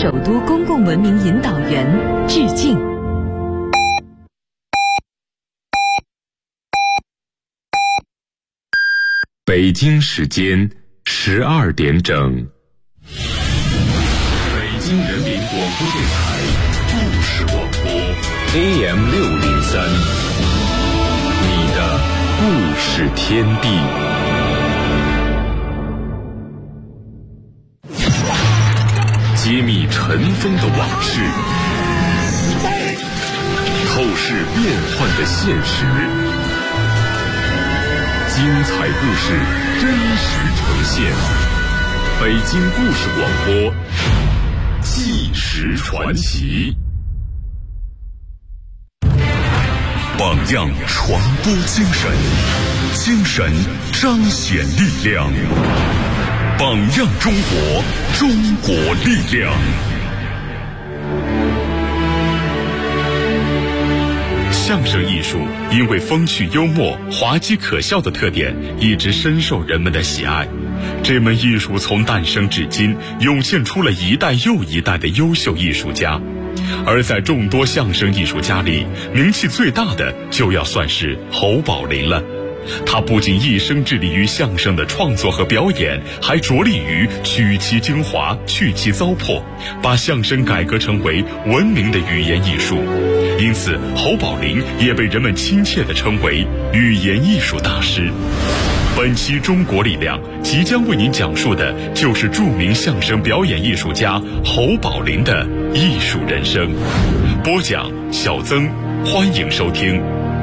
首都公共文明引导员致敬。 北京时间12点整，北京人民广播电台故事广播 AM603， 你的故事天地。揭秘尘封的往事，透视变幻的现实，精彩故事真实呈现。北京故事广播，纪实传奇。榜样传播精神，精神彰显力量。榜样中国，中国力量。相声艺术因为风趣幽默、滑稽可笑的特点，一直深受人们的喜爱。这门艺术从诞生至今，涌现出了一代又一代的优秀艺术家。而在众多相声艺术家里，名气最大的就要算是侯宝林了。他不仅一生致力于相声的创作和表演，还着力于取其精华，去其糟粕，把相声改革成为文明的语言艺术。因此，侯宝林也被人们亲切地称为语言艺术大师。本期中国力量即将为您讲述的就是著名相声表演艺术家侯宝林的艺术人生。播讲小曾，欢迎收听。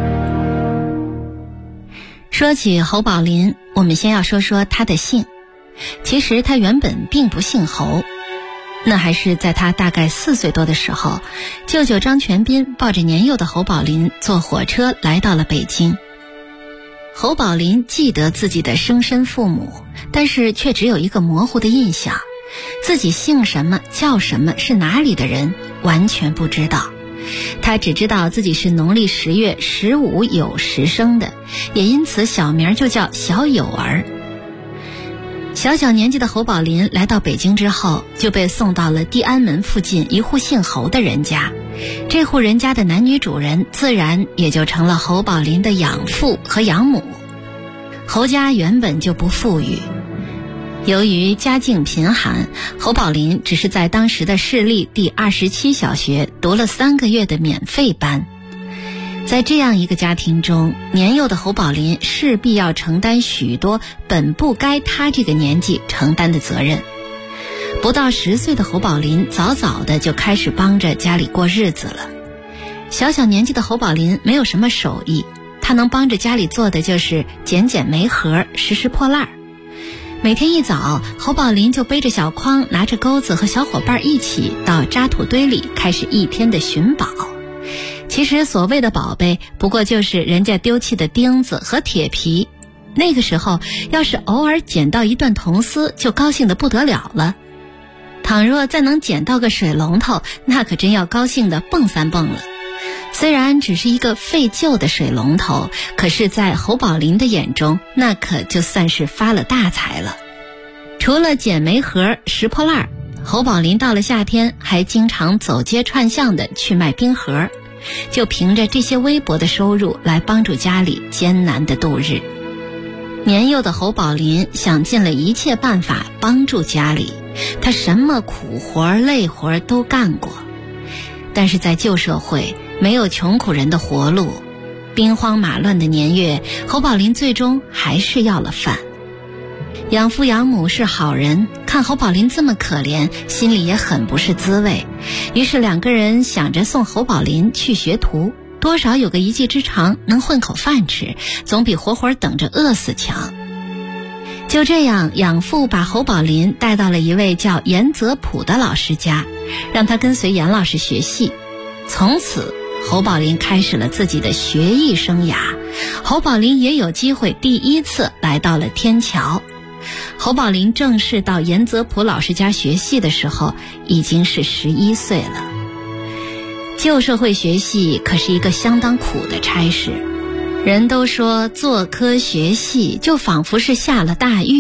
说起侯宝林，我们先要说说他的姓。其实他原本并不姓侯，那还是在他大概4岁多的时候，舅舅张全斌抱着年幼的侯宝林坐火车来到了北京。侯宝林记得自己的生身父母，但是却只有一个模糊的印象，自己姓什么叫什么，是哪里的人完全不知道。他只知道自己是农历10月15酉时生的，也因此小名就叫小酉儿。小年纪的侯宝林来到北京之后，就被送到了地安门附近一户姓侯的人家。这户人家的男女主人自然也就成了侯宝林的养父和养母。侯家原本就不富裕，由于家境贫寒，侯宝林只是在当时的市立第27小学读了3个月的免费班。在这样一个家庭中，年幼的侯宝林势必要承担许多本不该他这个年纪承担的责任。不到10岁的侯宝林早早的就开始帮着家里过日子了。小年纪的侯宝林没有什么手艺，他能帮着家里做的就是捡煤盒、拾破烂。每天一早，侯宝林就背着小筐，拿着钩子和小伙伴一起到渣土堆里开始一天的寻宝。其实所谓的宝贝不过就是人家丢弃的钉子和铁皮，那个时候要是偶尔捡到一段铜丝，就高兴得不得了了。倘若再能捡到个水龙头，那可真要高兴得蹦3蹦了。虽然只是一个废旧的水龙头，可是在侯宝林的眼中，那可就算是发了大财了。除了捡煤盒、拾破烂，侯宝林到了夏天还经常走街串巷的去卖冰盒，就凭着这些微薄的收入来帮助家里艰难的度日。年幼的侯宝林想尽了一切办法帮助家里，他什么苦活累活都干过。但是在旧社会，没有穷苦人的活路，兵荒马乱的年月，侯宝林最终还是要了饭。养父养母是好人，看侯宝林这么可怜，心里也很不是滋味。于是2个人想着送侯宝林去学徒，多少有个一技之长，能混口饭吃，总比活活等着饿死强。就这样，养父把侯宝林带到了一位叫严泽普的老师家，让他跟随严老师学戏。从此侯宝林开始了自己的学艺生涯。侯宝林也有机会第1次来到了天桥。侯宝林正式到严泽普老师家学戏的时候，已经是11岁了。旧社会学戏可是一个相当苦的差事，人都说做科学戏就仿佛是下了大狱。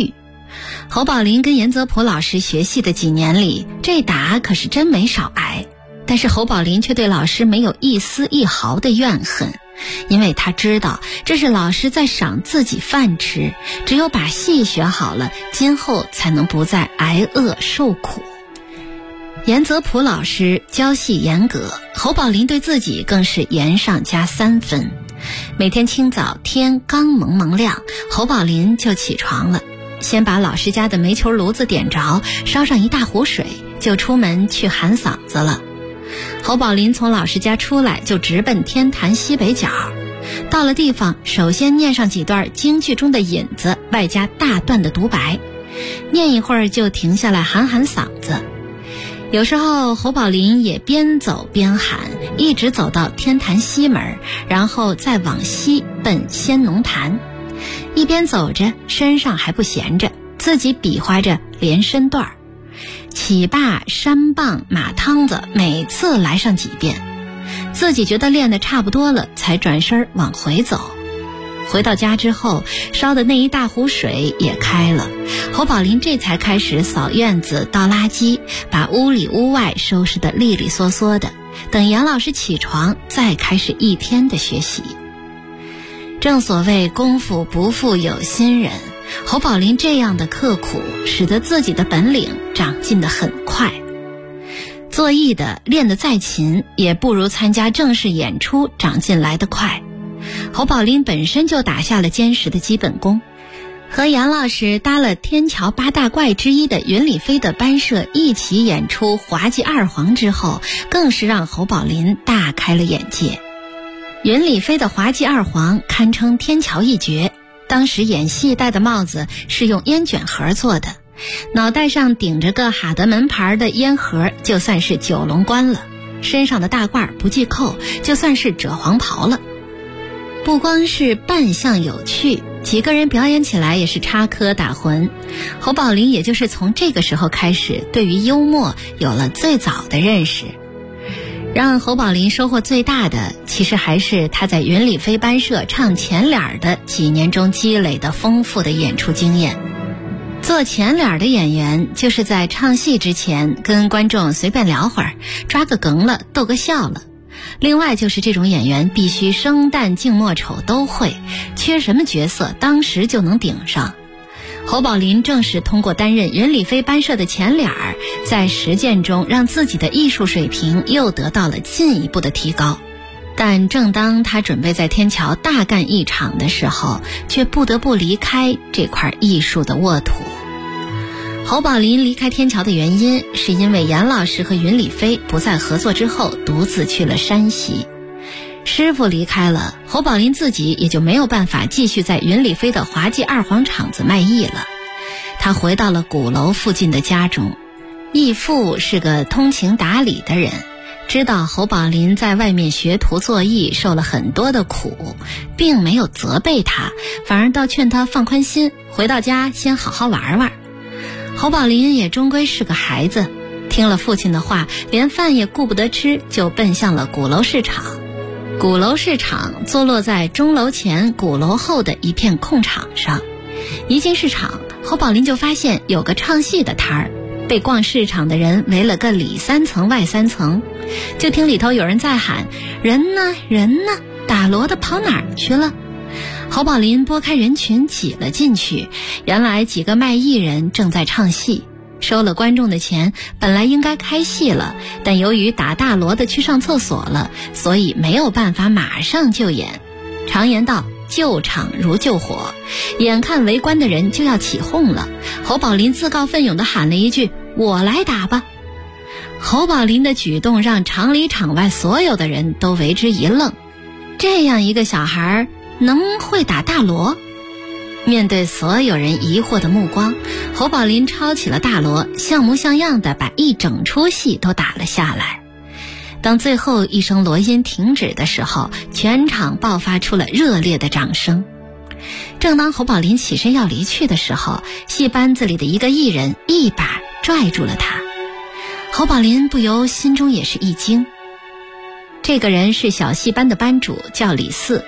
侯宝林跟严泽普老师学戏的几年里，这打可是真没少挨。但是侯宝林却对老师没有一丝一毫的怨恨，因为他知道这是老师在赏自己饭吃，只有把戏学好了，今后才能不再挨饿受苦。严泽普老师教戏严格，侯宝林对自己更是严上加3分。每天清早天刚蒙亮，侯宝林就起床了，先把老师家的煤球炉子点着，烧上一大壶水，就出门去喊嗓子了。侯宝林从老师家出来就直奔天坛西北角，到了地方首先念上几段京剧中的引子，外加大段的独白，念一会儿就停下来喊喊嗓子。有时候侯宝林也边走边喊，一直走到天坛西门，然后再往西奔仙农坛。一边走着，身上还不闲着，自己比划着连身段儿，起霸、山棒、马汤子，每次来上几遍，自己觉得练得差不多了，才转身往回走。回到家之后，烧的那一大壶水也开了，侯宝林这才开始扫院子、倒垃圾，把屋里屋外收拾得利利索索的，等严老师起床，再开始一天的学习。正所谓功夫不负有心人，侯宝林这样的刻苦，使得自己的本领长进得很快。做艺的练得再勤，也不如参加正式演出长进来得快。侯宝林本身就打下了坚实的基本功，和杨老师搭了天桥8大怪之一的云里飞的班社一起演出滑稽二黄之后，更是让侯宝林大开了眼界。云里飞的滑稽二黄堪称天桥一绝，当时演戏戴的帽子是用烟卷盒做的，脑袋上顶着个哈德门牌的烟盒就算是九龙冠了，身上的大褂不系扣就算是赭黄袍了。不光是扮相有趣，几个人表演起来也是插科打诨。侯宝林也就是从这个时候开始，对于幽默有了最早的认识。让侯宝林收获最大的，其实还是他在云里飞班社唱前脸的几年中积累的丰富的演出经验。做前脸的演员，就是在唱戏之前跟观众随便聊会儿，抓个梗了，逗个笑了。另外就是这种演员必须生旦净末丑都会，缺什么角色当时就能顶上。侯宝林正是通过担任云里飞班社的前脸儿，在实践中让自己的艺术水平又得到了进一步的提高。但正当他准备在天桥大干一场的时候，却不得不离开这块艺术的沃土。侯宝林离开天桥的原因，是因为严老师和云里飞不再合作之后，独自去了山西。师傅离开了，侯宝林自己也就没有办法继续在云里飞的滑稽二黄场子卖艺了。他回到了鼓楼附近的家中。义父是个通情达理的人，知道侯宝林在外面学徒做艺受了很多的苦，并没有责备他，反而倒劝他放宽心，回到家先好好玩玩。侯宝林也终归是个孩子，听了父亲的话，连饭也顾不得吃，就奔向了鼓楼市场。鼓楼市场坐落在钟楼前鼓楼后的一片空场上。一进市场，侯宝林就发现有个唱戏的摊儿，被逛市场的人围了个里3层外3层，就听里头有人在喊：人呢人呢，打锣的跑哪儿去了？侯宝林拨开人群挤了进去，原来几个卖艺人正在唱戏，收了观众的钱，本来应该开戏了，但由于打大锣的去上厕所了，所以没有办法马上就演。常言道，救场如救火，眼看围观的人就要起哄了，侯宝林自告奋勇地喊了一句：我来打吧。侯宝林的举动让场里场外所有的人都为之一愣，这样一个小孩能会打大锣？面对所有人疑惑的目光，侯宝林抄起了大锣，像模像样的把一整出戏都打了下来。当最后一声锣音停止的时候，全场爆发出了热烈的掌声。正当侯宝林起身要离去的时候，戏班子里的一个艺人一把拽住了他。侯宝林不由心中也是一惊。这个人是小戏班的班主，叫李四。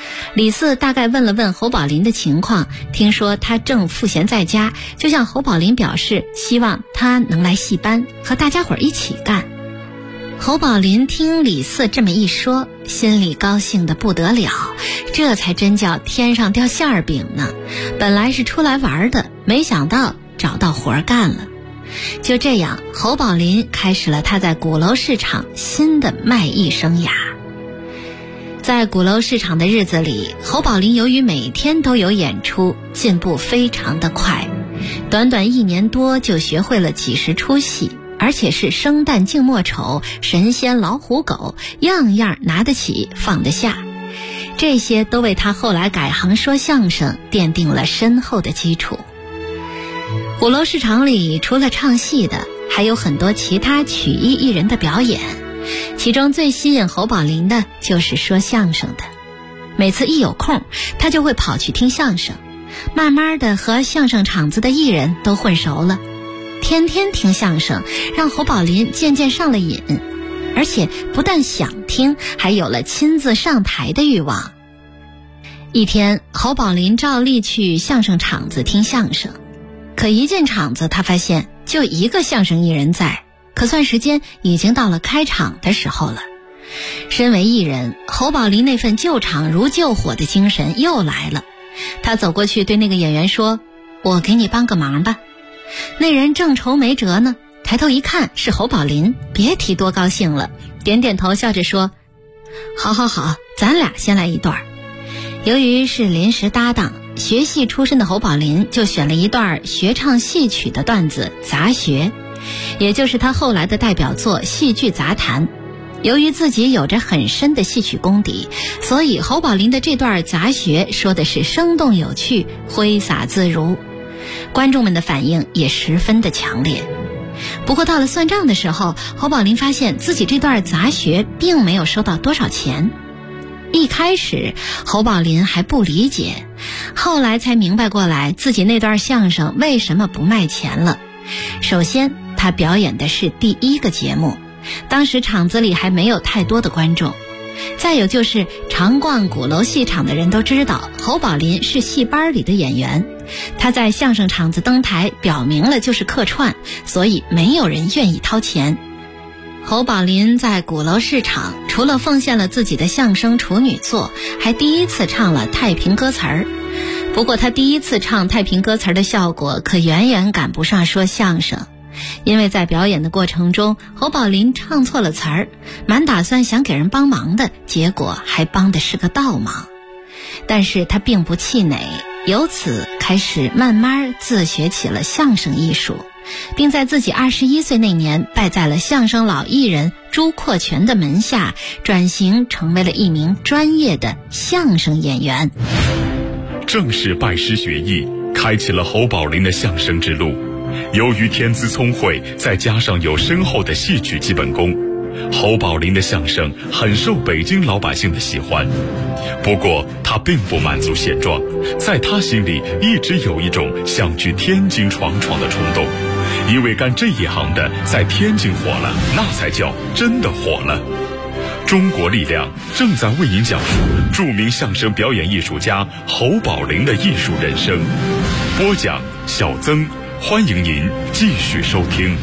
李四大概问了问侯宝林的情况，听说他正赋闲在家，就向侯宝林表示希望他能来戏班，和大家伙一起干。侯宝林听李四这么一说，心里高兴得不得了，这才真叫天上掉馅儿饼呢。本来是出来玩的，没想到找到活干了。就这样，侯宝林开始了他在鼓楼市场新的卖艺生涯。在鼓楼市场的日子里，侯宝林由于每天都有演出，进步非常的快，短短1年多就学会了几十出戏，而且是生旦净末丑、神仙老虎狗，样样拿得起放得下。这些都为他后来改行说相声奠定了深厚的基础。鼓楼市场里除了唱戏的，还有很多其他曲艺艺人的表演，其中最吸引侯宝林的就是说相声的。每次一有空，他就会跑去听相声，慢慢的和相声场子的艺人都混熟了。天天听相声，让侯宝林渐渐上了瘾，而且不但想听，还有了亲自上台的欲望。一天，侯宝林照例去相声场子听相声，可一进场子，他发现就一个相声艺人在，可算时间已经到了开场的时候了。身为艺人，侯宝林那份救场如救火的精神又来了。他走过去对那个演员说：“我给你帮个忙吧。”那人正愁没辙呢，抬头一看是侯宝林，别提多高兴了，点点头笑着说：“好好好，咱俩先来一段。”由于是临时搭档，学戏出身的侯宝林就选了一段学唱戏曲的段子杂学，也就是他后来的代表作《戏剧杂谈》。由于自己有着很深的戏曲功底，所以侯宝林的这段杂学说的是生动有趣，挥洒自如，观众们的反应也十分的强烈。不过到了算账的时候，侯宝林发现自己这段杂学并没有收到多少钱。一开始侯宝林还不理解，后来才明白过来自己那段相声为什么不卖钱了。首先，他表演的是第一个节目，当时场子里还没有太多的观众。再有就是常逛鼓楼戏场的人都知道侯宝林是戏班里的演员，他在相声场子登台表明了就是客串，所以没有人愿意掏钱。侯宝林在鼓楼市场除了奉献了自己的相声处女作，还第一次唱了太平歌词儿。不过他第一次唱太平歌词儿的效果可远远赶不上说相声，因为在表演的过程中，侯宝林唱错了词儿，满打算想给人帮忙的，结果还帮的是个倒忙。但是他并不气馁，由此开始慢慢自学起了相声艺术，并在自己21岁那年拜在了相声老艺人朱阔全的门下，转型成为了一名专业的相声演员。 正是拜师学艺，开启了侯宝林的相声之路。由于天资聪慧，再加上有深厚的戏曲基本功，侯宝林的相声很受北京老百姓的喜欢。不过他并不满足现状，在他心里一直有一种想去天津闯闯的冲动，因为干这一行的在天津火了，那才叫真的火了。中国力量正在为您讲述著名相声表演艺术家侯宝林的艺术人生。播讲小曾，欢迎您继续收听。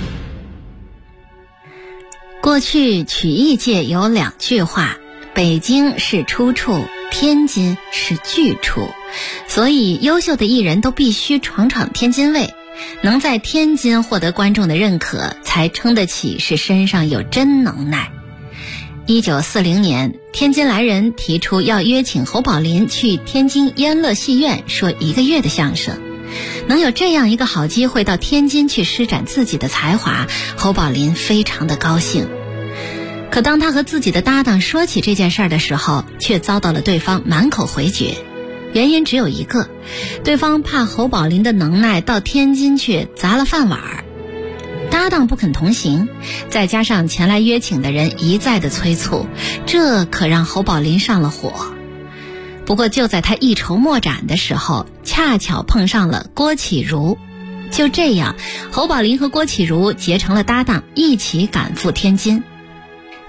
过去曲艺界有2句话，北京是出处，天津是巨处，所以优秀的艺人都必须闯闯天津卫，能在天津获得观众的认可，才称得起是身上有真能耐。1940年，天津来人提出要约请侯宝林去天津烟乐戏院说1个月的相声。能有这样一个好机会到天津去施展自己的才华，侯宝林非常的高兴。可当他和自己的搭档说起这件事儿的时候，却遭到了对方满口回绝。原因只有一个，对方怕侯宝林的能耐到天津去砸了饭碗儿。搭档不肯同行，再加上前来约请的人一再的催促，这可让侯宝林上了火。不过就在他一筹莫展的时候，恰巧碰上了郭启儒。就这样，侯宝林和郭启儒结成了搭档，一起赶赴天津。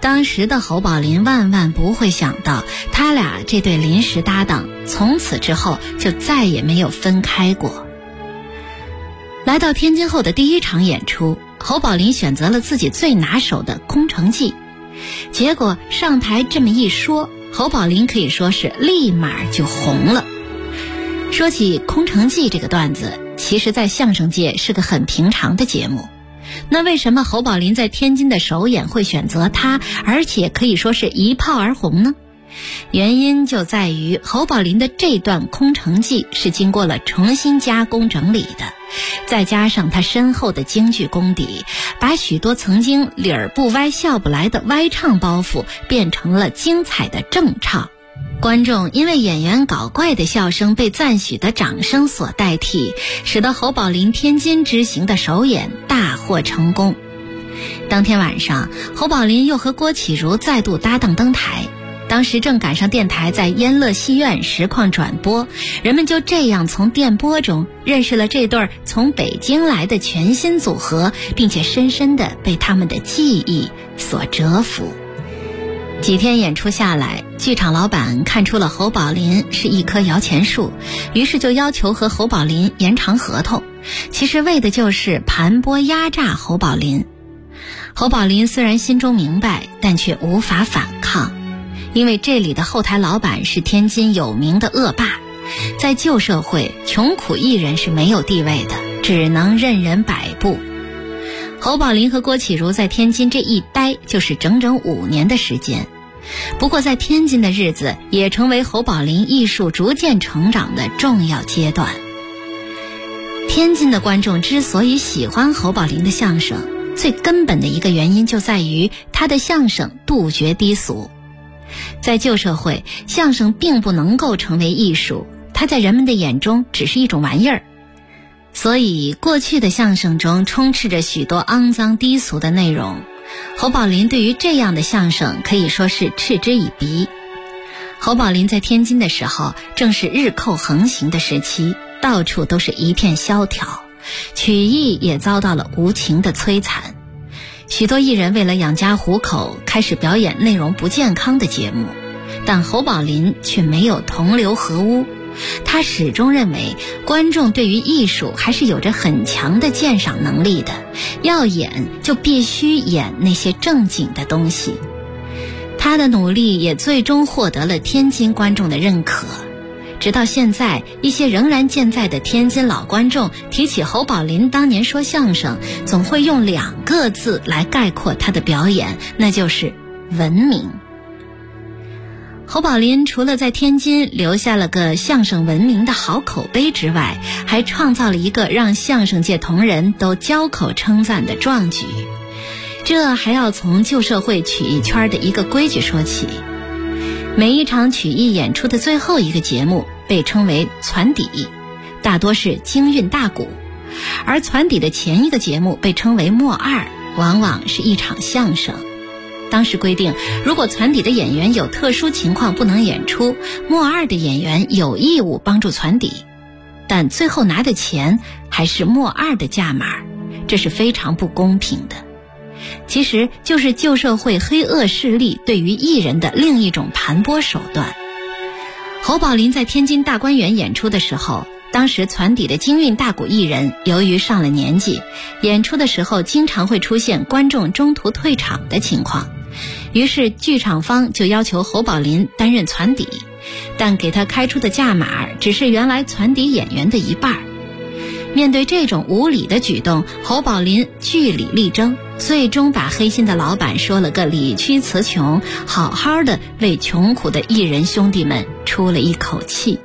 当时的侯宝林万万不会想到，他俩这对临时搭档从此之后就再也没有分开过。来到天津后的第一场演出，侯宝林选择了自己最拿手的《空城计》，结果上台这么一说，侯宝林可以说是立马就红了。说起《空城计》这个段子，其实在相声界是个很平常的节目。那为什么侯宝林在天津的首演会选择他，而且可以说是一炮而红呢？原因就在于侯宝林的这段空城计是经过了重新加工整理的，再加上他深厚的京剧功底，把许多曾经理儿不歪笑不来的歪唱包袱变成了精彩的正唱。观众因为演员搞怪的笑声被赞许的掌声所代替，使得侯宝林天津之行的首演大获成功。当天晚上，侯宝林又和郭启儒再度搭档登台，当时正赶上电台在燕乐戏院实况转播，人们就这样从电波中认识了这对从北京来的全新组合，并且深深地被他们的技艺所折服。几天演出下来，剧场老板看出了侯宝林是一棵摇钱树，于是就要求和侯宝林延长合同，其实为的就是盘剥压榨侯宝林。侯宝林虽然心中明白，但却无法反抗，因为这里的后台老板是天津有名的恶霸，在旧社会，穷苦艺人是没有地位的，只能任人摆布。侯宝林和郭启儒在天津这一待就是整整5年的时间。不过在天津的日子也成为侯宝林艺术逐渐成长的重要阶段。天津的观众之所以喜欢侯宝林的相声，最根本的一个原因就在于他的相声杜绝低俗。在旧社会，相声并不能够成为艺术，它在人们的眼中只是一种玩意儿。所以过去的相声中充斥着许多肮脏低俗的内容，侯宝林对于这样的相声可以说是嗤之以鼻。侯宝林在天津的时候正是日寇横行的时期，到处都是一片萧条，曲艺也遭到了无情的摧残。许多艺人为了养家糊口，开始表演内容不健康的节目，但侯宝林却没有同流合污。他始终认为观众对于艺术还是有着很强的鉴赏能力的，要演就必须演那些正经的东西。他的努力也最终获得了天津观众的认可。直到现在，一些仍然健在的天津老观众提起侯宝林当年说相声，总会用2个字来概括他的表演，那就是文明。侯宝林除了在天津留下了个相声文明的好口碑之外，还创造了一个让相声界同仁都交口称赞的壮举。这还要从旧社会曲艺圈的一个规矩说起。每一场曲艺演出的最后一个节目被称为攒底，大多是京韵大鼓，而攒底的前一个节目被称为末二，往往是一场相声。当时规定，如果攒底的演员有特殊情况不能演出，末二的演员有义务帮助攒底，但最后拿的钱还是末二的价码，这是非常不公平的。其实就是旧社会黑恶势力对于艺人的另一种盘剥手段。侯宝林在天津大观园演出的时候，当时攒底的京韵大鼓艺人由于上了年纪，演出的时候经常会出现观众中途退场的情况，于是剧场方就要求侯宝林担任攒底，但给他开出的价码只是原来攒底演员的1半。面对这种无理的举动，侯宝林据理力争，最终把黑心的老板说了个理屈词穷，好好的为穷苦的艺人兄弟们出了一口气。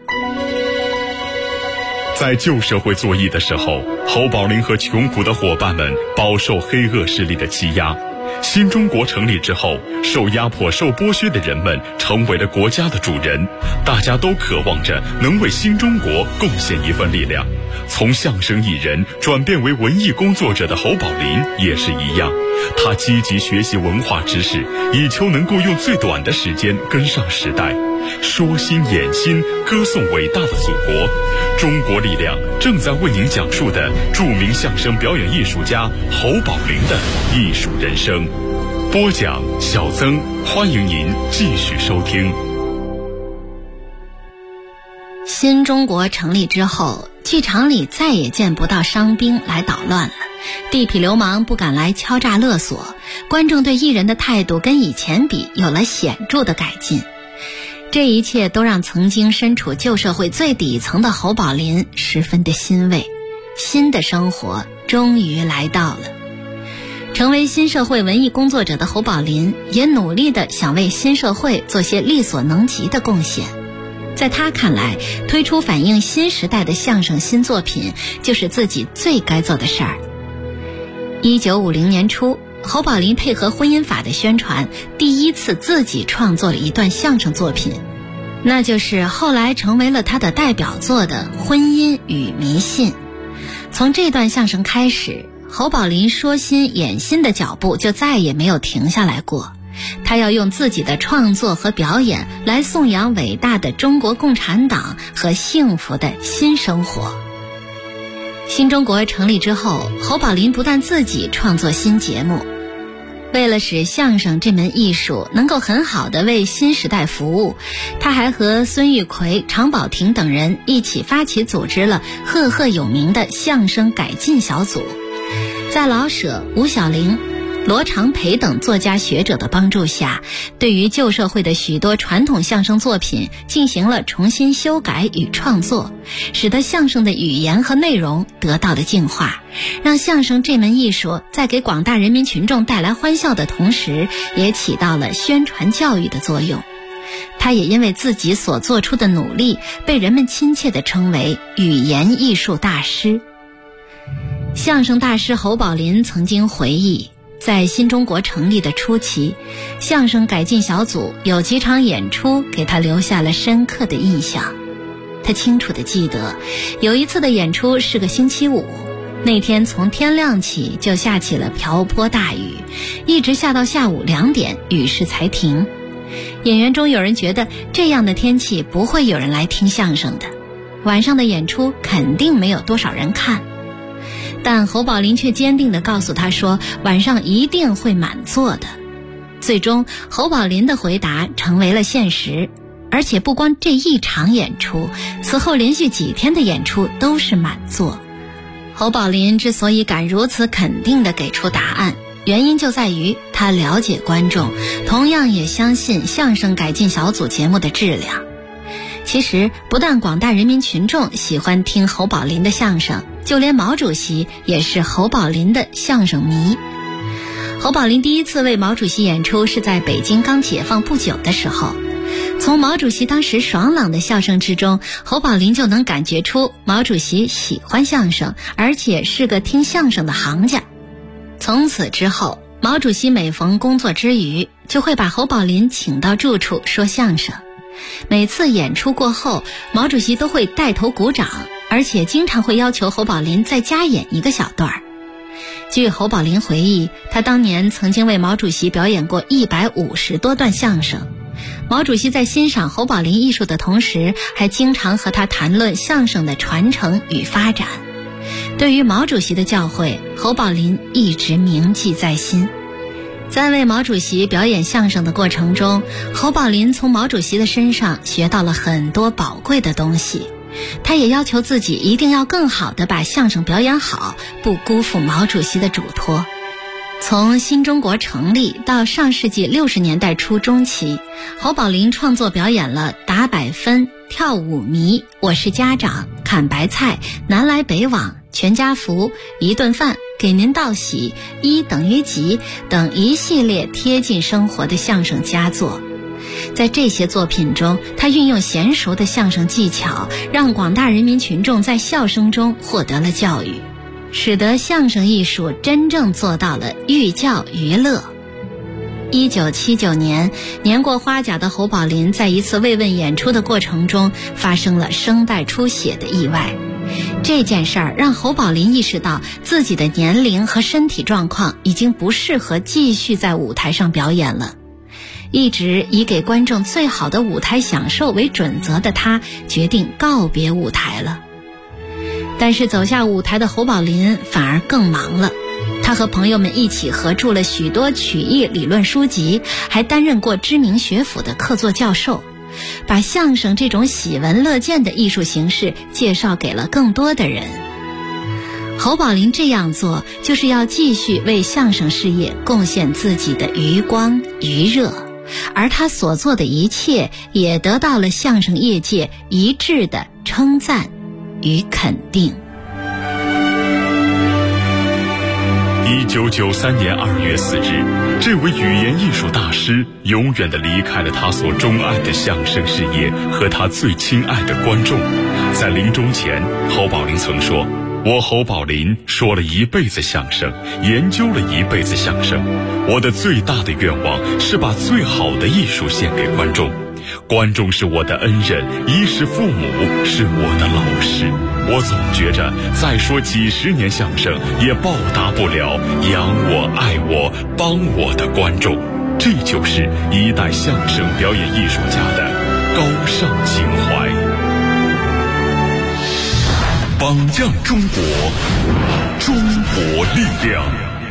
在旧社会做艺的时候，侯宝林和穷苦的伙伴们饱受黑恶势力的欺压。新中国成立之后，受压迫受剥削的人们成为了国家的主人，大家都渴望着能为新中国贡献一份力量。从相声艺人转变为文艺工作者的侯宝林也是一样，他积极学习文化知识，以求能够用最短的时间跟上时代，说新演新，歌颂伟大的祖国。中国力量正在为您讲述的著名相声表演艺术家侯宝林的艺术人生。 播讲小曾，欢迎您继续收听。 新中国成立之后，剧场里再也见不到伤兵来捣乱了，地痞流氓不敢来敲诈勒索，观众对艺人的态度跟以前比有了显著的改进。这一切都让曾经身处旧社会最底层的侯宝林十分的欣慰，新的生活终于来到了。成为新社会文艺工作者的侯宝林也努力地想为新社会做些力所能及的贡献。在他看来，推出反映新时代的相声新作品就是自己最该做的事儿。1950年初，侯宝林配合婚姻法的宣传，第一次自己创作了一段相声作品，那就是后来成为了他的代表作的《婚姻与迷信》。从这段相声开始，侯宝林说新演新的脚步就再也没有停下来过。他要用自己的创作和表演来颂扬伟大的中国共产党和幸福的新生活。新中国成立之后，侯宝林不但自己创作新节目，为了使相声这门艺术能够很好地为新时代服务，他还和孙玉奎、常宝霆等人一起发起组织了赫赫有名的相声改进小组。在老舍、吴小玲、罗长培等作家学者的帮助下，对于旧社会的许多传统相声作品进行了重新修改与创作，使得相声的语言和内容得到了净化，让相声这门艺术在给广大人民群众带来欢笑的同时，也起到了宣传教育的作用。他也因为自己所做出的努力，被人们亲切地称为语言艺术大师。相声大师侯宝林曾经回忆，在新中国成立的初期，相声改进小组有几场演出给他留下了深刻的印象。他清楚地记得，有一次的演出是个星期五，那天从天亮起就下起了瓢泼大雨，一直下到下午2点，雨势才停。演员中有人觉得这样的天气不会有人来听相声的，晚上的演出肯定没有多少人看。但侯宝林却坚定地告诉他说，晚上一定会满座的。最终，侯宝林的回答成为了现实，而且不光这一场演出，此后连续几天的演出都是满座。侯宝林之所以敢如此肯定地给出答案，原因就在于他了解观众，同样也相信相声改进小组节目的质量。其实，不但广大人民群众喜欢听侯宝林的相声，就连毛主席也是侯宝林的相声迷。侯宝林第一次为毛主席演出是在北京刚解放不久的时候，从毛主席当时爽朗的笑声之中，侯宝林就能感觉出毛主席喜欢相声，而且是个听相声的行家。从此之后，毛主席每逢工作之余，就会把侯宝林请到住处说相声。每次演出过后，毛主席都会带头鼓掌，而且经常会要求侯宝林再加演一个小段儿。据侯宝林回忆，他当年曾经为毛主席表演过150多段相声。毛主席在欣赏侯宝林艺术的同时，还经常和他谈论相声的传承与发展。对于毛主席的教诲，侯宝林一直铭记在心。在为毛主席表演相声的过程中，侯宝林从毛主席的身上学到了很多宝贵的东西。他也要求自己一定要更好地把相声表演好，不辜负毛主席的嘱托。从新中国成立到上世纪60年代初中期，侯宝林创作表演了打100分、跳舞迷、我是家长、砍白菜、南来北往、全家福、一顿饭、给您道喜、1等于几等一系列贴近生活的相声佳作。在这些作品中，他运用娴熟的相声技巧，让广大人民群众在笑声中获得了教育，使得相声艺术真正做到了寓教于乐。1979年，年过花甲的侯宝林在一次慰问演出的过程中发生了声带出血的意外。这件事儿让侯宝林意识到自己的年龄和身体状况已经不适合继续在舞台上表演了。一直以给观众最好的舞台享受为准则的他，决定告别舞台了。但是走下舞台的侯宝林反而更忙了， 他和朋友们一起合著了许多曲艺理论书籍，还担任过知名学府的客座教授，把相声这种喜闻乐见的艺术形式介绍给了更多的人。侯宝林这样做，就是要继续为相声事业贡献自己的余光余热，而他所做的一切也得到了相声业界一致的称赞与肯定。 1993年2月4日，这位语言艺术大师永远地离开了他所钟爱的相声事业和他最亲爱的观众。在临终前，侯宝林曾说，我侯宝林说了一辈子相声，研究了一辈子相声，我的最大的愿望是把最好的艺术献给观众。观众是我的恩人，衣食父母是我的老师。我总觉着再说几十年相声也报答不了养我、爱我、帮我的观众。这就是一代相声表演艺术家的高尚情怀。榜样中国，中国力量。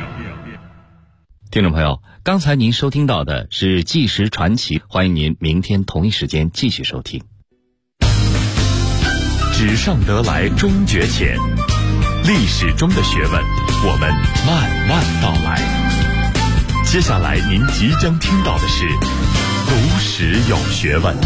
听众朋友，刚才您收听到的是纪实传奇，欢迎您明天同一时间继续收听。 纸上得来终觉浅，历史中的学问，我们慢慢道来。接下来您即将听到的是读史有学问。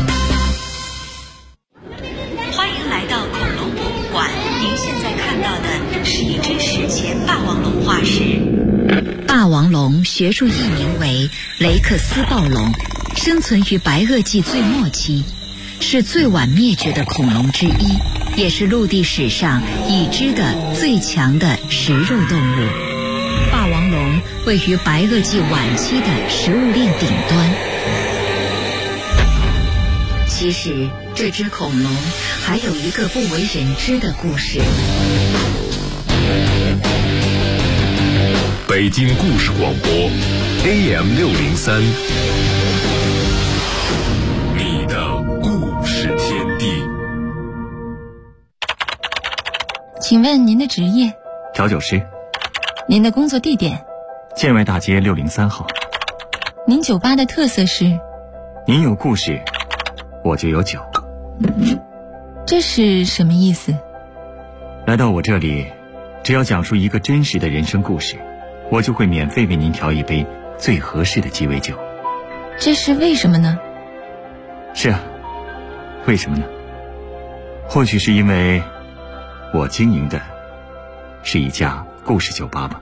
欢迎来到恐龙博物馆，您现在看到的是一只史前霸王龙化石。 霸王龙学术译名为雷克斯暴龙，生存于白垩纪最末期，是最晚灭绝的恐龙之一，也是陆地史上已知的最强的食肉动物。霸王龙位于白垩纪晚期的食物链顶端。其实这只恐龙还有一个不为人知的故事。 北京故事广播 AM603， 你的故事天地。 请问您的职业？ 调酒师。 您的工作地点？ 建外大街603号。 您酒吧的特色是？ 您有故事，我就有酒。 这是什么意思？ 来到我这里，只要讲述一个真实的人生故事，我就会免费为您调一杯最合适的鸡尾酒。 这是为什么呢？ 是啊，为什么呢？或许是因为我经营的是一家故事酒吧吧。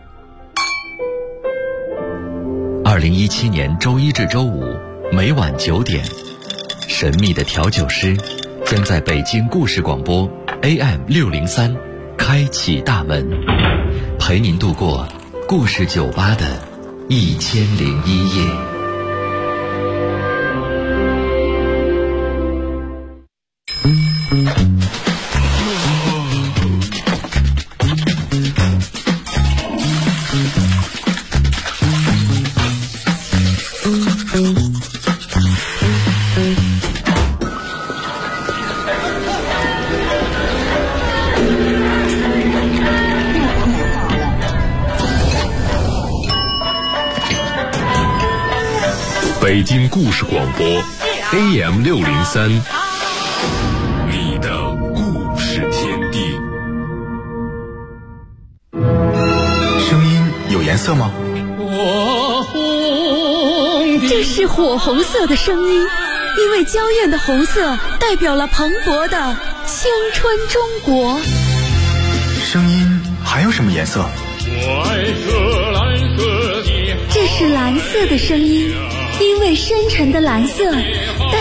2017年周一至周五每晚9点，神秘的调酒师将在北京故事广播 AM603 开启大门，陪您度过故事酒吧的1001夜。 北京故事广播 AM603， 你的故事天地。 声音有颜色吗？ 这是火红色的声音，因为娇艳的红色代表了蓬勃的青春中国。 声音还有什么颜色？ 这是蓝色的声音，因为深沉的蓝色